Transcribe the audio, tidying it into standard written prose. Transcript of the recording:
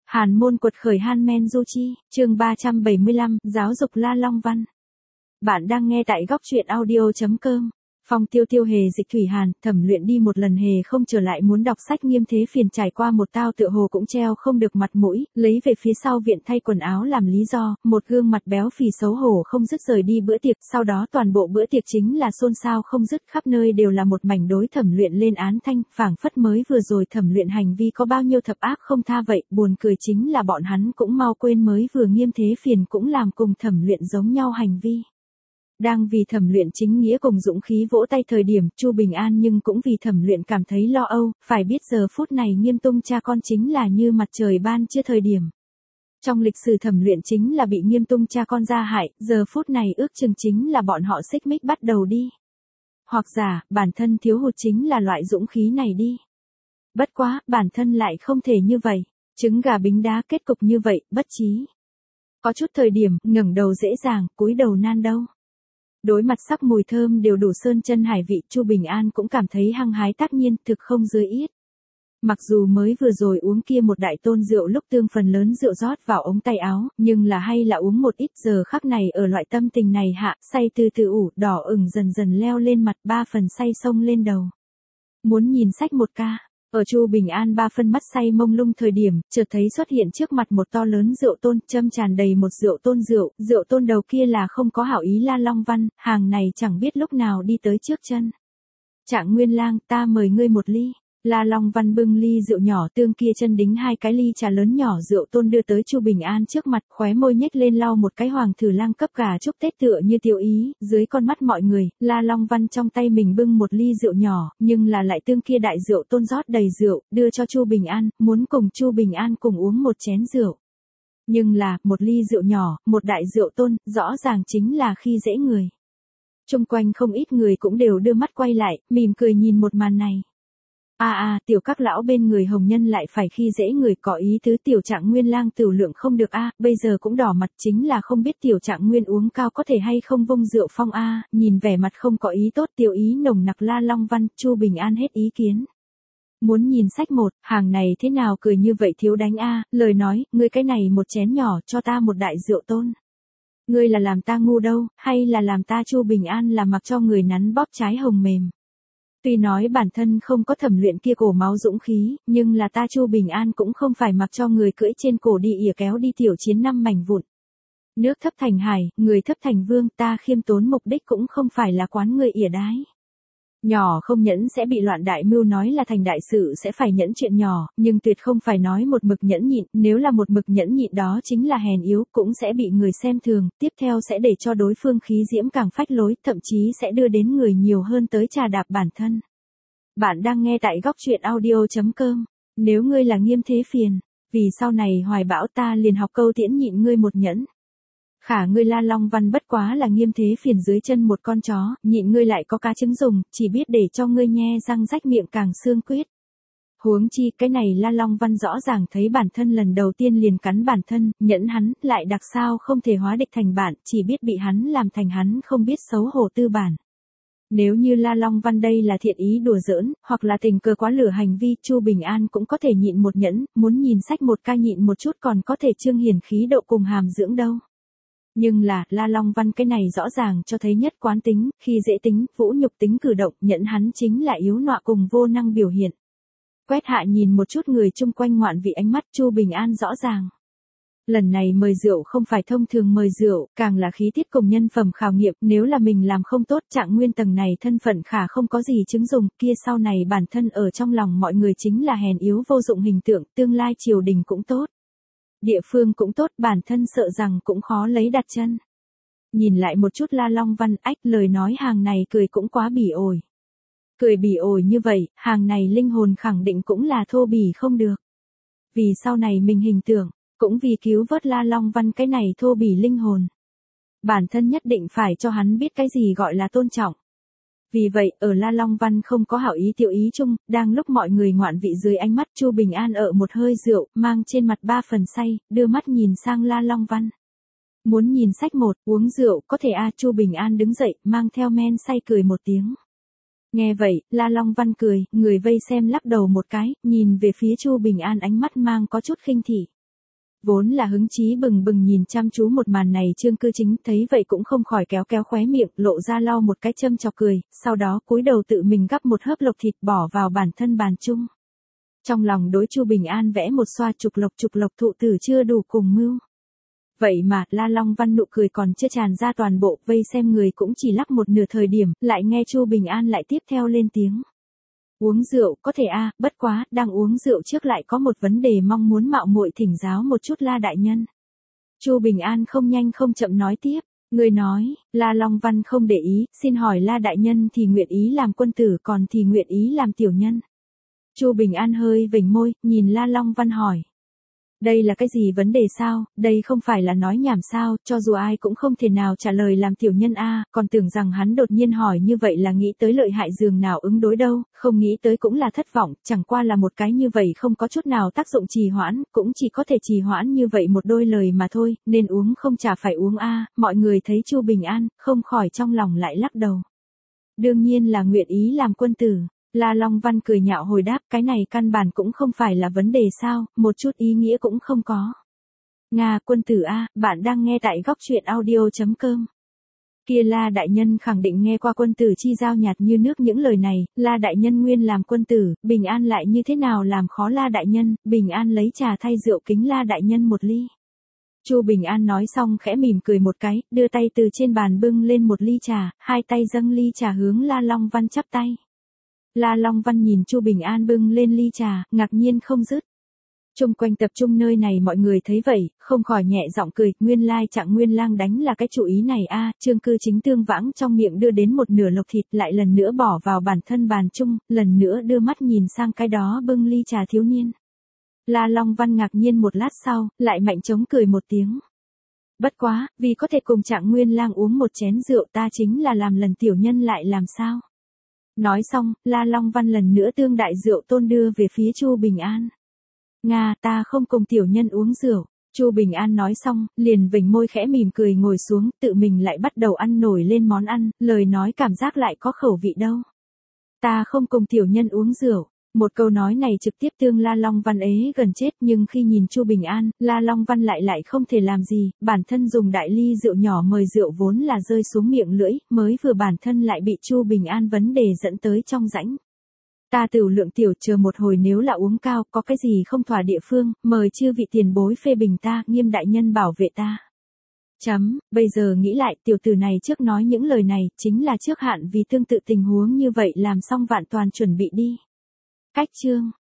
Hàn môn quật khởi Han Men Du Chi, chương 375, giáo dục La Long Văn. Bạn đang nghe tại góc truyện audio.com. Phong Tiêu Tiêu hề dịch thủy hàn, thẩm luyện đi một lần hề không trở lại muốn đọc sách nghiêm thế phiền trải qua một tao tựa hồ cũng treo không được mặt mũi, lấy về phía sau viện thay quần áo làm lý do, một gương mặt béo phì xấu hổ không dứt rời đi bữa tiệc, sau đó toàn bộ bữa tiệc chính là xôn xao không dứt, khắp nơi đều là một mảnh đối thẩm luyện lên án thanh, phảng phất mới vừa rồi thẩm luyện hành vi có bao nhiêu thập ác không tha vậy, buồn cười chính là bọn hắn cũng mau quên mới vừa nghiêm thế phiền cũng làm cùng thẩm luyện giống nhau hành vi. Đang vì thẩm luyện chính nghĩa cùng dũng khí vỗ tay thời điểm, Chu Bình An nhưng cũng vì thẩm luyện cảm thấy lo âu, phải biết giờ phút này Nghiêm Tung cha con chính là như mặt trời ban trưa thời điểm. Trong lịch sử thẩm luyện chính là bị Nghiêm Tung cha con gia hại, giờ phút này ước chừng chính là bọn họ xích mích bắt đầu đi. Hoặc giả, bản thân thiếu hụt chính là loại dũng khí này đi. Bất quá, bản thân lại không thể như vậy, trứng gà bính đá kết cục như vậy, bất trí. Có chút thời điểm, ngẩng đầu dễ dàng, cúi đầu nan đâu. Đối mặt sắc mùi thơm đều đủ sơn chân hải vị, Chu Bình An cũng cảm thấy hăng hái tác nhiên, thực không dưới yết. Mặc dù mới vừa rồi uống kia một đại tôn rượu lúc tương phần lớn rượu rót vào ống tay áo, nhưng là hay là uống một ít giờ khắc này ở loại tâm tình này hạ, say từ từ ủ, đỏ ửng dần dần leo lên mặt, 3 phần say sông lên đầu. Muốn nhìn sách một ca. Ở Chu Bình An 3 phân mắt say mông lung thời điểm, chợt thấy xuất hiện trước mặt một to lớn rượu tôn, châm tràn đầy một rượu tôn đầu kia là không có hảo ý La Long Văn, hàng này chẳng biết lúc nào đi tới trước chân. Trạng Nguyên Lang, ta mời ngươi một ly. La Long Văn bưng ly rượu nhỏ tương kia chân đính 2 cái ly trà lớn nhỏ rượu tôn đưa tới Chu Bình An trước mặt, khóe môi nhếch lên lau một cái hoàng thử lang cấp gà chúc Tết tựa như tiêu ý, dưới con mắt mọi người, La Long Văn trong tay mình bưng một ly rượu nhỏ, nhưng là lại tương kia đại rượu tôn rót đầy rượu, đưa cho Chu Bình An, muốn cùng Chu Bình An cùng uống một chén rượu. Nhưng là, một ly rượu nhỏ, một đại rượu tôn, rõ ràng chính là khi dễ người. Chung quanh không ít người cũng đều đưa mắt quay lại, mỉm cười nhìn một màn này. Tiểu các lão bên người hồng nhân lại phải khi dễ người, có ý tứ tiểu Trạng Nguyên Lang tiểu lượng không được bây giờ cũng đỏ mặt, chính là không biết tiểu Trạng Nguyên uống cao có thể hay không vung rượu phong nhìn vẻ mặt không có ý tốt, tiểu ý nồng nặc La Long Văn, Chu Bình An hết ý kiến. Muốn nhìn sách một, hàng này thế nào cười như vậy thiếu đánh lời nói, ngươi cái này một chén nhỏ cho ta một đại rượu tôn. Ngươi là làm ta ngu đâu, hay là làm ta Chu Bình An là mặc cho người nắn bóp trái hồng mềm. Tuy nói bản thân không có thẩm luyện kia cổ máu dũng khí, nhưng là ta Chu Bình An cũng không phải mặc cho người cưỡi trên cổ đi ỉa kéo đi tiểu chiến 5 mảnh vụn. Nước thấp thành hải, người thấp thành vương, ta khiêm tốn mục đích cũng không phải là quán người ỉa đái. Nhỏ không nhẫn sẽ bị loạn, đại mưu nói là thành đại sự sẽ phải nhẫn chuyện nhỏ, nhưng tuyệt không phải nói một mực nhẫn nhịn, nếu là một mực nhẫn nhịn đó chính là hèn yếu, cũng sẽ bị người xem thường, tiếp theo sẽ để cho đối phương khí diễm càng phách lối, thậm chí sẽ đưa đến người nhiều hơn tới trà đạp bản thân. Bạn đang nghe tại góc truyện audio.com, nếu ngươi là Nghiêm thế phiền, vì sau này hoài bão ta liền học câu tiễn nhịn ngươi một nhẫn. Khả ngươi La Long Văn bất quá là Nghiêm thế phiền dưới chân một con chó, nhịn ngươi lại có cá trứng dùng, chỉ biết để cho ngươi nhe răng rách miệng càng xương quyết. Huống chi cái này La Long Văn rõ ràng thấy bản thân lần đầu tiên liền cắn bản thân, nhẫn hắn, lại đặc sao không thể hóa địch thành bạn, chỉ biết bị hắn làm thành hắn không biết xấu hổ tư bản. Nếu như La Long Văn đây là thiện ý đùa giỡn, hoặc là tình cờ quá lửa hành vi, Chu Bình An cũng có thể nhịn một nhẫn, muốn nhìn sách một ca nhịn một chút còn có thể trương hiển khí độ cùng hàm dưỡng đâu. Nhưng là, La Long Văn cái này rõ ràng cho thấy nhất quán tính, khi dễ tính, vũ nhục tính cử động, nhận hắn chính là yếu nọa cùng vô năng biểu hiện. Quét hạ nhìn một chút người chung quanh ngoạn vị ánh mắt, Chu Bình An rõ ràng. Lần này mời rượu không phải thông thường mời rượu, càng là khí tiết cùng nhân phẩm khảo nghiệm, nếu là mình làm không tốt, Trạng Nguyên tầng này thân phận khả không có gì chứng dùng, kia sau này bản thân ở trong lòng mọi người chính là hèn yếu vô dụng hình tượng, tương lai triều đình cũng tốt. Địa phương cũng tốt, bản thân sợ rằng cũng khó lấy đặt chân. Nhìn lại một chút La Long Văn, lời nói hàng này cười cũng quá bỉ ổi. Cười bỉ ổi như vậy, hàng này linh hồn khẳng định cũng là thô bỉ không được. Vì sau này mình hình tượng, cũng vì cứu vớt La Long Văn cái này thô bỉ linh hồn. Bản thân nhất định phải cho hắn biết cái gì gọi là tôn trọng. Vì vậy, ở La Long Văn không có hảo ý tiểu ý chung, đang lúc mọi người ngoạn vị dưới ánh mắt Chu Bình An ở một hơi rượu, mang trên mặt 3 phần say, đưa mắt nhìn sang La Long Văn. Muốn nhìn sách một, uống rượu, có thể Chu Bình An đứng dậy, mang theo men say cười một tiếng. Nghe vậy, La Long Văn cười, người vây xem lắc đầu một cái, nhìn về phía Chu Bình An ánh mắt mang có chút khinh thị. Vốn là hứng chí bừng bừng nhìn chăm chú một màn này Trương Cư Chính thấy vậy cũng không khỏi kéo kéo khóe miệng, lộ ra lau một cái châm chọc cười, sau đó cúi đầu tự mình gắp một hớp lộc thịt bỏ vào bản thân bàn chung. Trong lòng đối Chu Bình An vẽ một xoa trục lộc thụ tử chưa đủ cùng mưu. Vậy mà, La Long Văn nụ cười còn chưa tràn ra toàn bộ, vây xem người cũng chỉ lắc một nửa thời điểm, lại nghe Chu Bình An lại tiếp theo lên tiếng. Uống rượu, có thể a, bất quá, đang uống rượu trước lại có một vấn đề mong muốn mạo muội thỉnh giáo một chút La đại nhân. Chu Bình An không nhanh không chậm nói tiếp, người nói, La Long Văn không để ý, xin hỏi La đại nhân thì nguyện ý làm quân tử còn thì nguyện ý làm tiểu nhân. Chu Bình An hơi vểnh môi, nhìn La Long Văn hỏi. Đây là cái gì vấn đề sao, đây không phải là nói nhảm sao, cho dù ai cũng không thể nào trả lời làm tiểu nhân a, còn tưởng rằng hắn đột nhiên hỏi như vậy là nghĩ tới lợi hại giường nào ứng đối đâu, không nghĩ tới cũng là thất vọng, chẳng qua là một cái như vậy không có chút nào tác dụng trì hoãn, cũng chỉ có thể trì hoãn như vậy một đôi lời mà thôi, nên uống không chả phải uống a, mọi người thấy Chu Bình An, không khỏi trong lòng lại lắc đầu. Đương nhiên là nguyện ý làm quân tử. La Long Văn cười nhạo hồi đáp, cái này căn bản cũng không phải là vấn đề sao, một chút ý nghĩa cũng không có. Nga, quân tử a, bạn đang nghe tại góc truyện audio.com. Kia La đại nhân khẳng định nghe qua quân tử chi giao nhạt như nước những lời này, La đại nhân nguyên làm quân tử, Bình An lại như thế nào làm khó La đại nhân, Bình An lấy trà thay rượu kính La đại nhân một ly. Chu Bình An nói xong khẽ mỉm cười một cái, đưa tay từ trên bàn bưng lên một ly trà, hai tay dâng ly trà hướng La Long Văn chắp tay. La Long Văn nhìn Chu Bình An bưng lên ly trà, ngạc nhiên không dứt. Chung quanh tập trung nơi này mọi người thấy vậy, không khỏi nhẹ giọng cười, nguyên lai Trạng Nguyên Lang đánh là cái chủ ý này a. Trương Cư Chính tương vãng trong miệng đưa đến một nửa lộc thịt, lại lần nữa bỏ vào bản thân bàn chung, lần nữa đưa mắt nhìn sang cái đó bưng ly trà thiếu niên. La Long Văn ngạc nhiên một lát sau, lại mạnh trống cười một tiếng. Bất quá, vì có thể cùng Trạng Nguyên Lang uống một chén rượu ta chính là làm lần tiểu nhân lại làm sao? Nói xong, La Long Văn lần nữa tương đại rượu tôn đưa về phía Chu Bình An. Nga, ta không cùng tiểu nhân uống rượu. Chu Bình An nói xong, liền vểnh môi khẽ mỉm cười ngồi xuống, tự mình lại bắt đầu ăn nổi lên món ăn, lời nói cảm giác lại có khẩu vị đâu. Ta không cùng tiểu nhân uống rượu. Một câu nói này trực tiếp tương La Long Văn ế gần chết, nhưng khi nhìn Chu Bình An, La Long Văn lại không thể làm gì, bản thân dùng đại ly rượu nhỏ mời rượu vốn là rơi xuống miệng lưỡi, mới vừa bản thân lại bị Chu Bình An vấn đề dẫn tới trong rãnh. Ta tửu lượng tiểu, chờ một hồi nếu là uống cao, có cái gì không thỏa địa phương, mời chư vị tiền bối phê bình ta, Nghiêm đại nhân bảo vệ ta. Bây giờ nghĩ lại, tiểu tử này trước nói những lời này, chính là trước hạn vì tương tự tình huống như vậy làm xong vạn toàn chuẩn bị đi. Cách chương